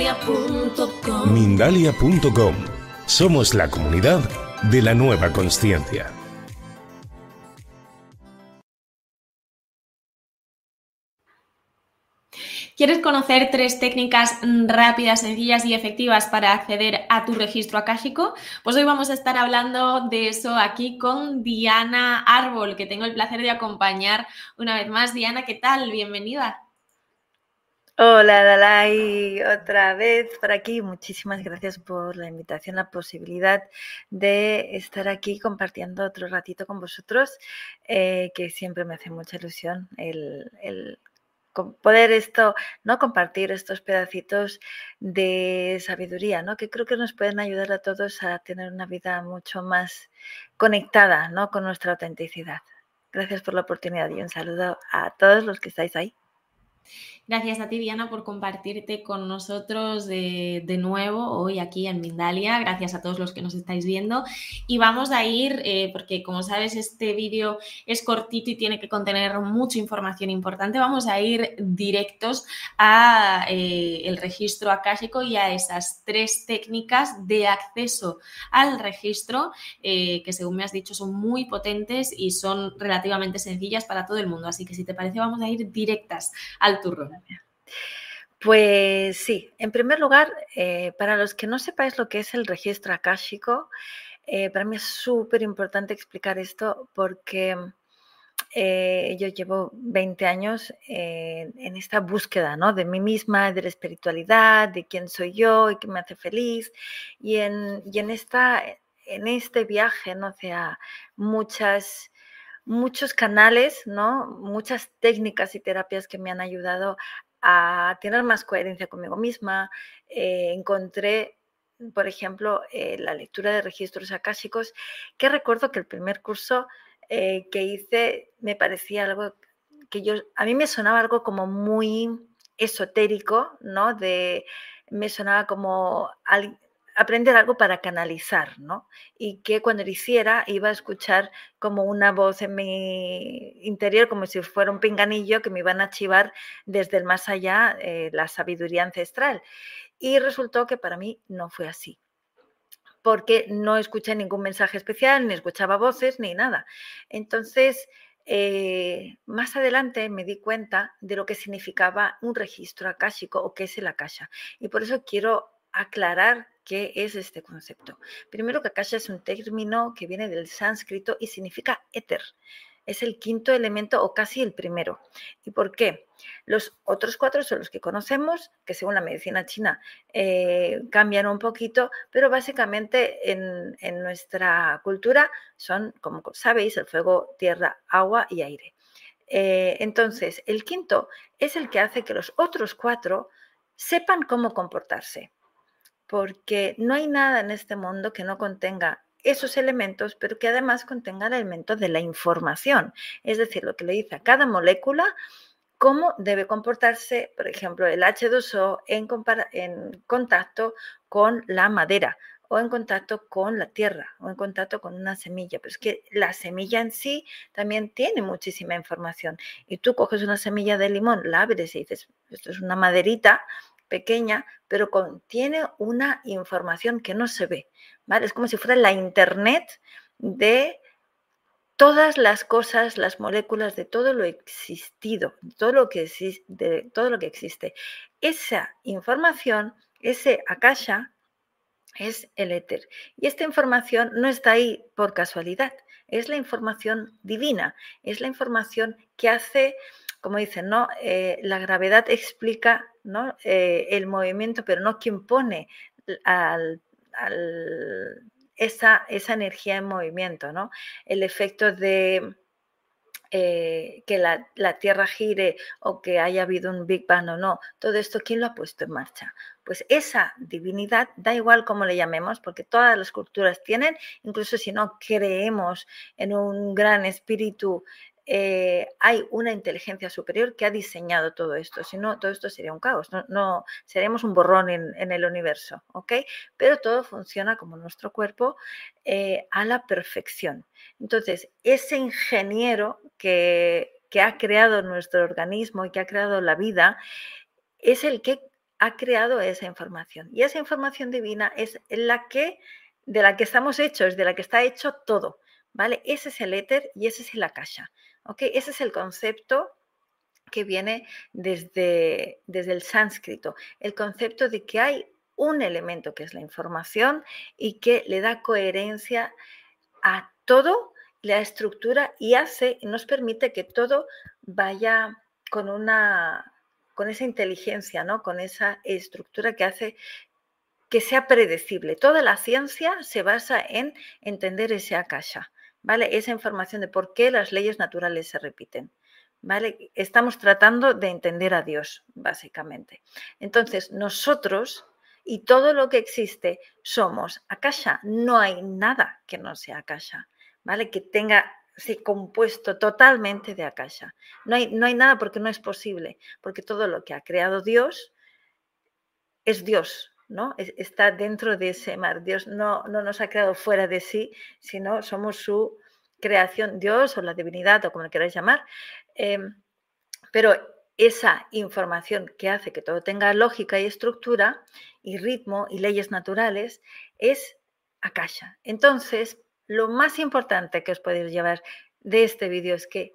Mindalia.com. Mindalia.com. Somos la comunidad de la nueva consciencia. ¿Quieres conocer 3 técnicas rápidas, sencillas y efectivas para acceder a tu registro akáshico? Pues hoy vamos a estar hablando de eso aquí con Diana Árbol, que tengo el placer de acompañar una vez más. Diana, ¿qué tal? Bienvenida. Hola Dalai, otra vez por aquí. Muchísimas gracias por la invitación, la posibilidad de estar aquí compartiendo otro ratito con vosotros, que siempre me hace mucha ilusión el poder compartir estos pedacitos de sabiduría, ¿no? Que creo que nos pueden ayudar a todos a tener una vida mucho más conectada, ¿no? Con nuestra autenticidad. Gracias por la oportunidad y un saludo a todos los que estáis ahí. Gracias a ti, Diana, por compartirte con nosotros de nuevo hoy aquí en Mindalia. Gracias a todos los que nos estáis viendo. Y vamos a ir, porque como sabes, este vídeo es cortito y tiene que contener mucha información importante. Vamos a ir directos a el registro akáshico y a esas 3 técnicas de acceso al registro que, según me has dicho, son muy potentes y son relativamente sencillas para todo el mundo. Así que, si te parece, vamos a ir directas al turrón. Pues sí, en primer lugar, para los que no sepáis lo que es el registro akáshico, para mí es súper importante explicar esto porque yo llevo 20 años en esta búsqueda, ¿no? De mí misma, de la espiritualidad, de quién soy yo y qué me hace feliz. Y en este viaje, ¿no? O sea, muchos canales, ¿no? Muchas técnicas y terapias que me han ayudado a tener más coherencia conmigo misma. Encontré, por ejemplo, la lectura de registros akáshicos, que recuerdo que el primer curso que hice me parecía algo que a mí me sonaba algo como muy esotérico, ¿no? Me sonaba como aprender algo para canalizar, ¿no? Y que cuando lo hiciera iba a escuchar como una voz en mi interior, como si fuera un pinganillo que me iban a chivar desde el más allá la sabiduría ancestral. Y resultó que para mí no fue así, porque no escuché ningún mensaje especial, ni escuchaba voces, ni nada. Entonces, más adelante me di cuenta de lo que significaba un registro akáshico o qué es el akasha. Y por eso quiero aclarar qué es este concepto. Primero, que akasha es un término que viene del sánscrito y significa éter. Es el 5.º elemento o casi el primero. ¿Y por qué? Los otros 4 son los que conocemos, que según la medicina china cambian un poquito, pero básicamente en nuestra cultura son, como sabéis, el fuego, tierra, agua y aire. Entonces, el 5.º es el que hace que los otros 4 sepan cómo comportarse, porque no hay nada en este mundo que no contenga esos elementos, pero que además contenga el elemento de la información, es decir, lo que le dice a cada molécula cómo debe comportarse, por ejemplo, el H2O en contacto con la madera, o en contacto con la tierra, o en contacto con una semilla. Pero es que la semilla en sí también tiene muchísima información. Y tú coges una semilla de limón, la abres y dices, esto es una maderita pequeña, pero contiene una información que no se ve, ¿vale? Es como si fuera la internet de todas las cosas, las moléculas, de todo lo existido, de todo lo que existe. Esa información, ese akasha, es el éter. Y esta información no está ahí por casualidad, es la información divina, es la información que hace, como dicen, ¿no? La gravedad explica, ¿no? El movimiento, pero no quien pone esa energía en movimiento, ¿no? El efecto de que la Tierra gire o que haya habido un Big Bang o no, todo esto, ¿quién lo ha puesto en marcha? Pues esa divinidad, da igual cómo le llamemos, porque todas las culturas tienen, incluso si no creemos en un gran espíritu, hay una inteligencia superior que ha diseñado todo esto, si no, todo esto sería un caos, no seríamos un borrón en el universo, ¿ok? Pero todo funciona como nuestro cuerpo a la perfección. Entonces, ese ingeniero que ha creado nuestro organismo y que ha creado la vida es el que ha creado esa información. Y esa información divina es de la que estamos hechos, de la que está hecho todo, ¿vale? Ese es el éter y ese es el akasha, ¿ok? Ese es el concepto que viene desde el sánscrito, el concepto de que hay un elemento que es la información y que le da coherencia a todo, le da estructura y nos permite que todo vaya con esa inteligencia, ¿no? Con esa estructura que hace que sea predecible. Toda la ciencia se basa en entender ese akasha, ¿vale? Esa información de por qué las leyes naturales se repiten, ¿vale? Estamos tratando de entender a Dios, básicamente. Entonces, nosotros y todo lo que existe somos akasha. No hay nada que no sea akasha, ¿vale? Que tenga compuesto totalmente de akasha. No hay nada porque no es posible, porque todo lo que ha creado Dios es Dios, ¿no? Está dentro de ese mar. Dios no nos ha creado fuera de sí, sino somos su creación, Dios o la divinidad o como le queráis llamar. Pero esa información que hace que todo tenga lógica y estructura y ritmo y leyes naturales es akasha. Entonces, lo más importante que os podéis llevar de este vídeo es que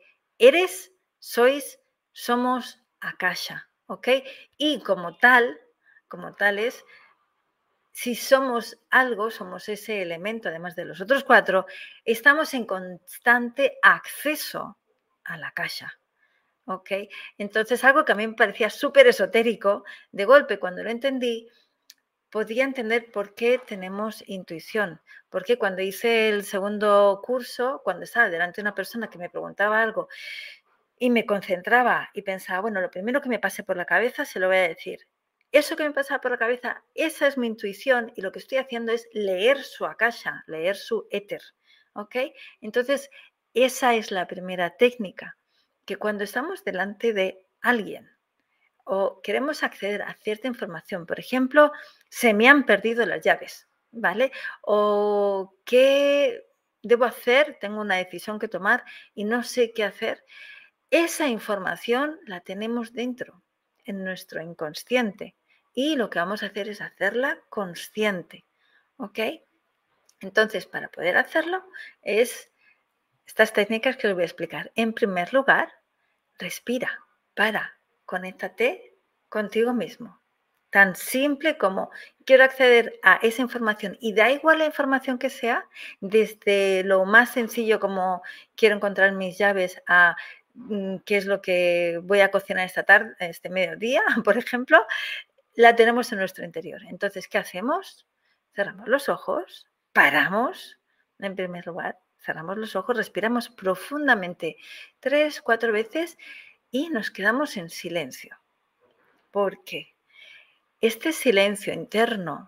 somos akasha, ¿ok? Y como tales, si somos algo, somos ese elemento, además de los otros 4, estamos en constante acceso a la akasha. ¿Ok? Entonces, algo que a mí me parecía súper esotérico, de golpe, cuando lo entendí, podía entender por qué tenemos intuición. Porque cuando hice el segundo curso, cuando estaba delante de una persona que me preguntaba algo y me concentraba y pensaba, bueno, lo primero que me pase por la cabeza se lo voy a decir. Eso que me pasaba por la cabeza, esa es mi intuición y lo que estoy haciendo es leer su akasha, leer su éter. ¿Ok? Entonces, esa es la primera técnica, que cuando estamos delante de alguien o queremos acceder a cierta información, por ejemplo, se me han perdido las llaves, ¿vale? O ¿qué debo hacer? Tengo una decisión que tomar y no sé qué hacer. Esa información la tenemos dentro, en nuestro inconsciente, y lo que vamos a hacer es hacerla consciente, ¿ok? Entonces, para poder hacerlo, es estas técnicas que os voy a explicar. En primer lugar, respira, conéctate contigo mismo. Tan simple como quiero acceder a esa información y da igual la información que sea, desde lo más sencillo como quiero encontrar mis llaves a qué es lo que voy a cocinar esta tarde, este mediodía, por ejemplo, la tenemos en nuestro interior. Entonces, ¿qué hacemos? Cerramos los ojos, paramos, en primer lugar, cerramos los ojos, respiramos profundamente 3, 4 veces y nos quedamos en silencio. ¿Por qué? Este silencio interno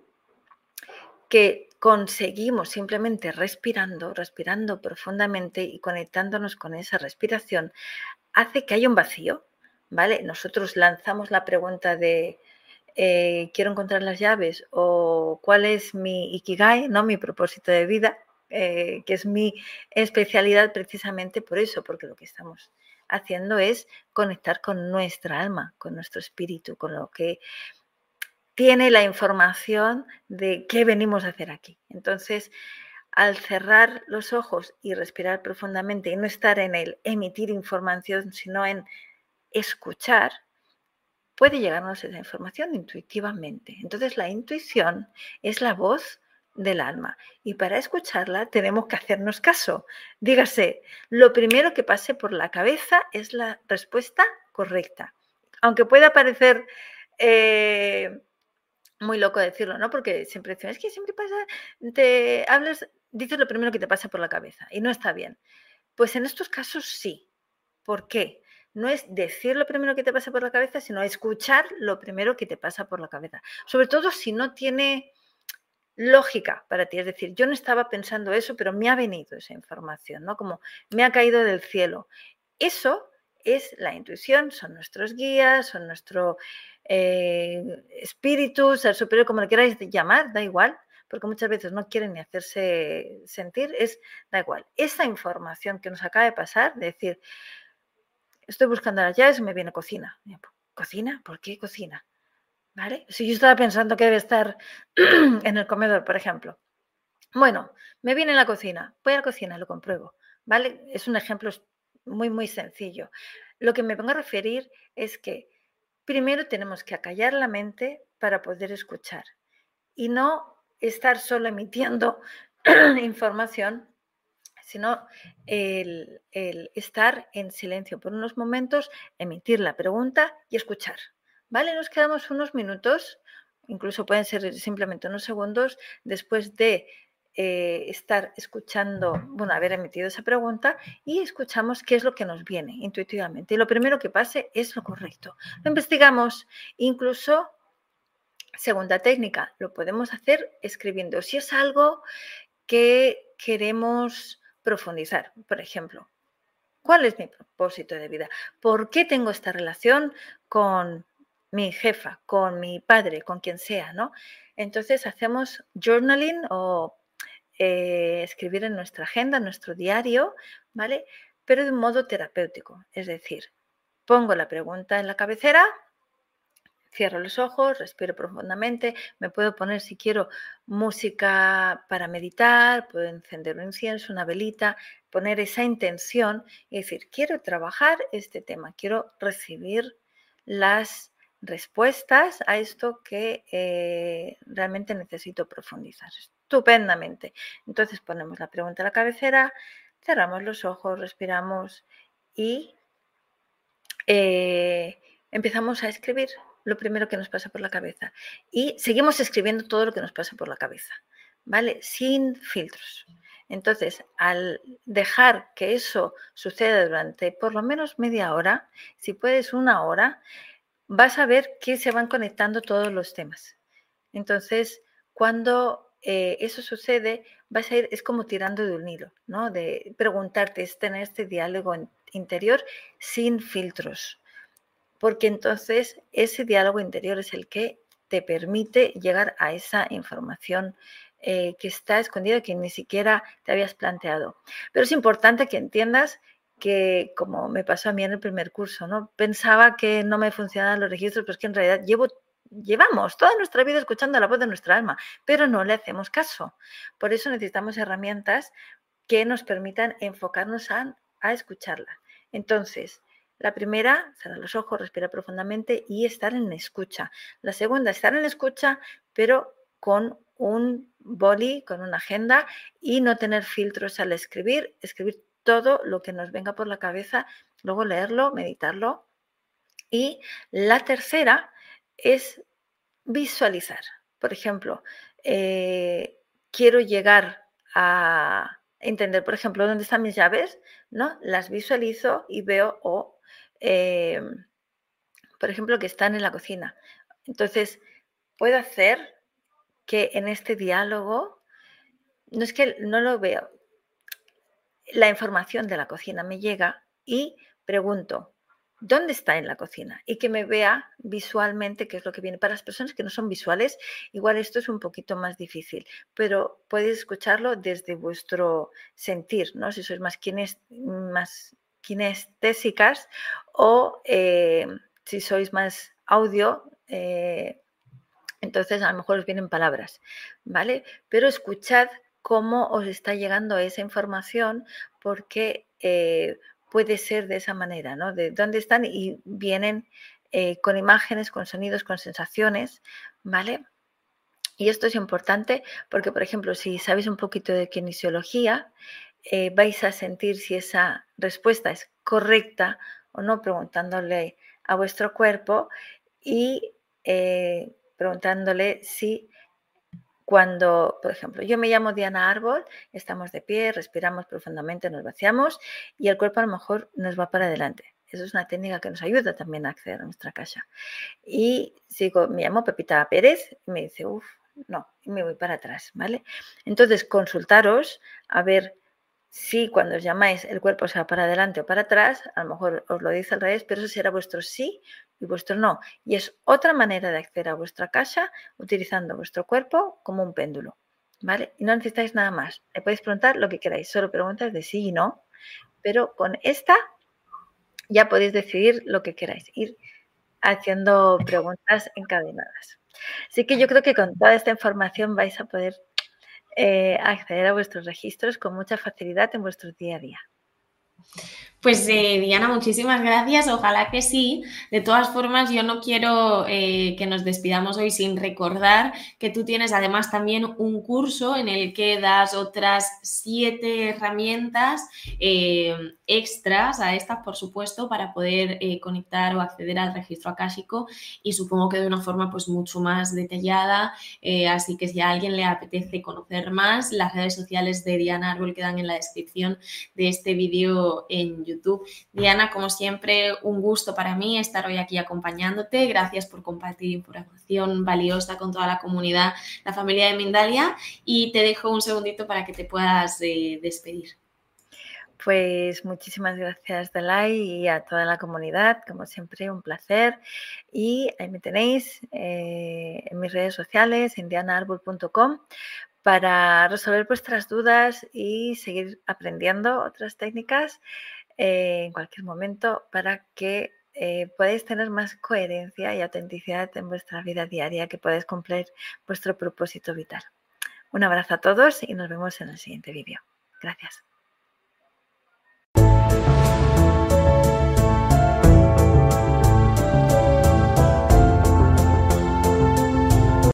que conseguimos simplemente respirando profundamente y conectándonos con esa respiración, hace que haya un vacío, ¿vale? Nosotros lanzamos la pregunta de quiero encontrar las llaves o cuál es mi ikigai, ¿no? Mi propósito de vida, que es mi especialidad precisamente por eso, porque lo que estamos haciendo es conectar con nuestra alma, con nuestro espíritu, con lo que tiene la información de qué venimos a hacer aquí. Entonces, al cerrar los ojos y respirar profundamente y no estar en el emitir información, sino en escuchar, puede llegarnos esa información intuitivamente. Entonces, la intuición es la voz del alma y para escucharla tenemos que hacernos caso. Dígase, lo primero que pase por la cabeza es la respuesta correcta. Aunque pueda parecer muy loco decirlo, ¿no? Porque siempre dicen, es que siempre pasa, dices lo primero que te pasa por la cabeza y no está bien. Pues en estos casos sí. ¿Por qué? No es decir lo primero que te pasa por la cabeza, sino escuchar lo primero que te pasa por la cabeza. Sobre todo si no tiene lógica para ti. Es decir, yo no estaba pensando eso, pero me ha venido esa información, ¿no? Como me ha caído del cielo. Eso es la intuición, son nuestros guías, son nuestro espíritu, ser superior, como le queráis llamar, da igual, porque muchas veces no quieren ni hacerse sentir, da igual. Esa información que nos acaba de pasar, de decir, estoy buscando las llaves y me viene cocina. ¿Cocina? ¿Por qué cocina? ¿vale? Si yo estaba pensando que debe estar en el comedor, por ejemplo. Bueno, me viene en la cocina, voy a la cocina, lo compruebo, ¿vale? Es un ejemplo muy, muy sencillo. Lo que me vengo a referir es que primero tenemos que acallar la mente para poder escuchar y no estar solo emitiendo información, sino el estar en silencio por unos momentos, emitir la pregunta y escuchar, ¿vale? Nos quedamos unos minutos, incluso pueden ser simplemente unos segundos, después de estar escuchando, bueno, haber emitido esa pregunta y escuchamos qué es lo que nos viene intuitivamente. Y lo primero que pase es lo correcto. Lo investigamos, incluso, segunda técnica, lo podemos hacer escribiendo. Si es algo que queremos profundizar, por ejemplo, ¿cuál es mi propósito de vida? ¿Por qué tengo esta relación con mi jefa, con mi padre, con quien sea, ¿no? Entonces hacemos journaling o escribir en nuestra agenda, en nuestro diario, ¿vale? Pero de un modo terapéutico, es decir, pongo la pregunta en la cabecera, cierro los ojos, respiro profundamente, me puedo poner, si quiero, música para meditar, puedo encender un incienso, una velita, poner esa intención y decir, quiero trabajar este tema, quiero recibir las respuestas a esto que realmente necesito profundizar. Estupendamente. Entonces ponemos la pregunta a la cabecera, cerramos los ojos, respiramos y empezamos a escribir lo primero que nos pasa por la cabeza y seguimos escribiendo todo lo que nos pasa por la cabeza, ¿vale? Sin filtros. Entonces, al dejar que eso suceda durante por lo menos media hora, si puedes una hora, vas a ver que se van conectando todos los temas. Entonces, cuando eso sucede, vas a ir, es como tirando de un hilo, ¿no? De preguntarte, es tener este diálogo interior sin filtros, porque entonces ese diálogo interior es el que te permite llegar a esa información que está escondida, que ni siquiera te habías planteado. Pero es importante que entiendas que, como me pasó a mí en el primer curso, ¿no? Pensaba que no me funcionaban los registros, pero es que en realidad llevamos toda nuestra vida escuchando la voz de nuestra alma, pero no le hacemos caso. Por eso necesitamos herramientas que nos permitan enfocarnos a escucharla. Entonces, la primera, cerrar los ojos, respirar profundamente y estar en escucha. La segunda, estar en escucha, pero con un boli, con una agenda y no tener filtros al escribir, escribir todo lo que nos venga por la cabeza, luego leerlo, meditarlo. Y la tercera es visualizar. Por ejemplo, quiero llegar a entender, por ejemplo, dónde están mis llaves, ¿no? Las visualizo y veo, por ejemplo, que están en la cocina. Entonces, puedo hacer que en este diálogo, no es que no lo veo, la información de la cocina me llega y pregunto, ¿dónde está en la cocina? Y que me vea visualmente qué es lo que viene. Para las personas que no son visuales, igual esto es un poquito más difícil, pero podéis escucharlo desde vuestro sentir, ¿no? Si sois más kinestésicas o si sois más audio, entonces a lo mejor os vienen palabras, ¿vale? Pero escuchad cómo os está llegando esa información porque puede ser de esa manera, ¿no? De dónde están y vienen con imágenes, con sonidos, con sensaciones, ¿vale? Y esto es importante porque, por ejemplo, si sabéis un poquito de kinesiología, vais a sentir si esa respuesta es correcta o no, preguntándole a vuestro cuerpo y preguntándole si cuando, por ejemplo, yo me llamo Diana Árbol, estamos de pie, respiramos profundamente, nos vaciamos y el cuerpo a lo mejor nos va para adelante. Eso es una técnica que nos ayuda también a acceder a nuestra casa. Y sigo, me llamo Pepita Pérez y me dice, no, y me voy para atrás, ¿vale? Entonces, consultaros a ver si cuando os llamáis el cuerpo se va para adelante o para atrás, a lo mejor os lo dice al revés, pero eso será vuestro sí y vuestro no. Y es otra manera de acceder a vuestra casa utilizando vuestro cuerpo como un péndulo, ¿vale? Y no necesitáis nada más. Le podéis preguntar lo que queráis, solo preguntas de sí y no, pero con esta ya podéis decidir lo que queráis. Ir haciendo preguntas encadenadas. Así que yo creo que con toda esta información vais a poder acceder a vuestros registros con mucha facilidad en vuestro día a día. Pues Diana, muchísimas gracias. Ojalá que sí. De todas formas, yo no quiero que nos despidamos hoy sin recordar que tú tienes además también un curso en el que das otras 7 herramientas extras a estas, por supuesto, para poder conectar o acceder al registro akáshico, y supongo que de una forma pues mucho más detallada. Así que si a alguien le apetece conocer más, las redes sociales de Diana Árbol quedan en la descripción de este vídeo en YouTube. Diana, como siempre, un gusto para mí estar hoy aquí acompañándote. Gracias por compartir información valiosa con toda la comunidad, la familia de Mindalia, y te dejo un segundito para que te puedas despedir. Pues muchísimas gracias, Dalai, y a toda la comunidad. Como siempre, un placer. Y ahí me tenéis en mis redes sociales, en dianaarbol.com, para resolver vuestras dudas y seguir aprendiendo otras técnicas en cualquier momento para que podáis tener más coherencia y autenticidad en vuestra vida diaria, que podáis cumplir vuestro propósito vital. Un abrazo a todos y nos vemos en el siguiente vídeo. Gracias.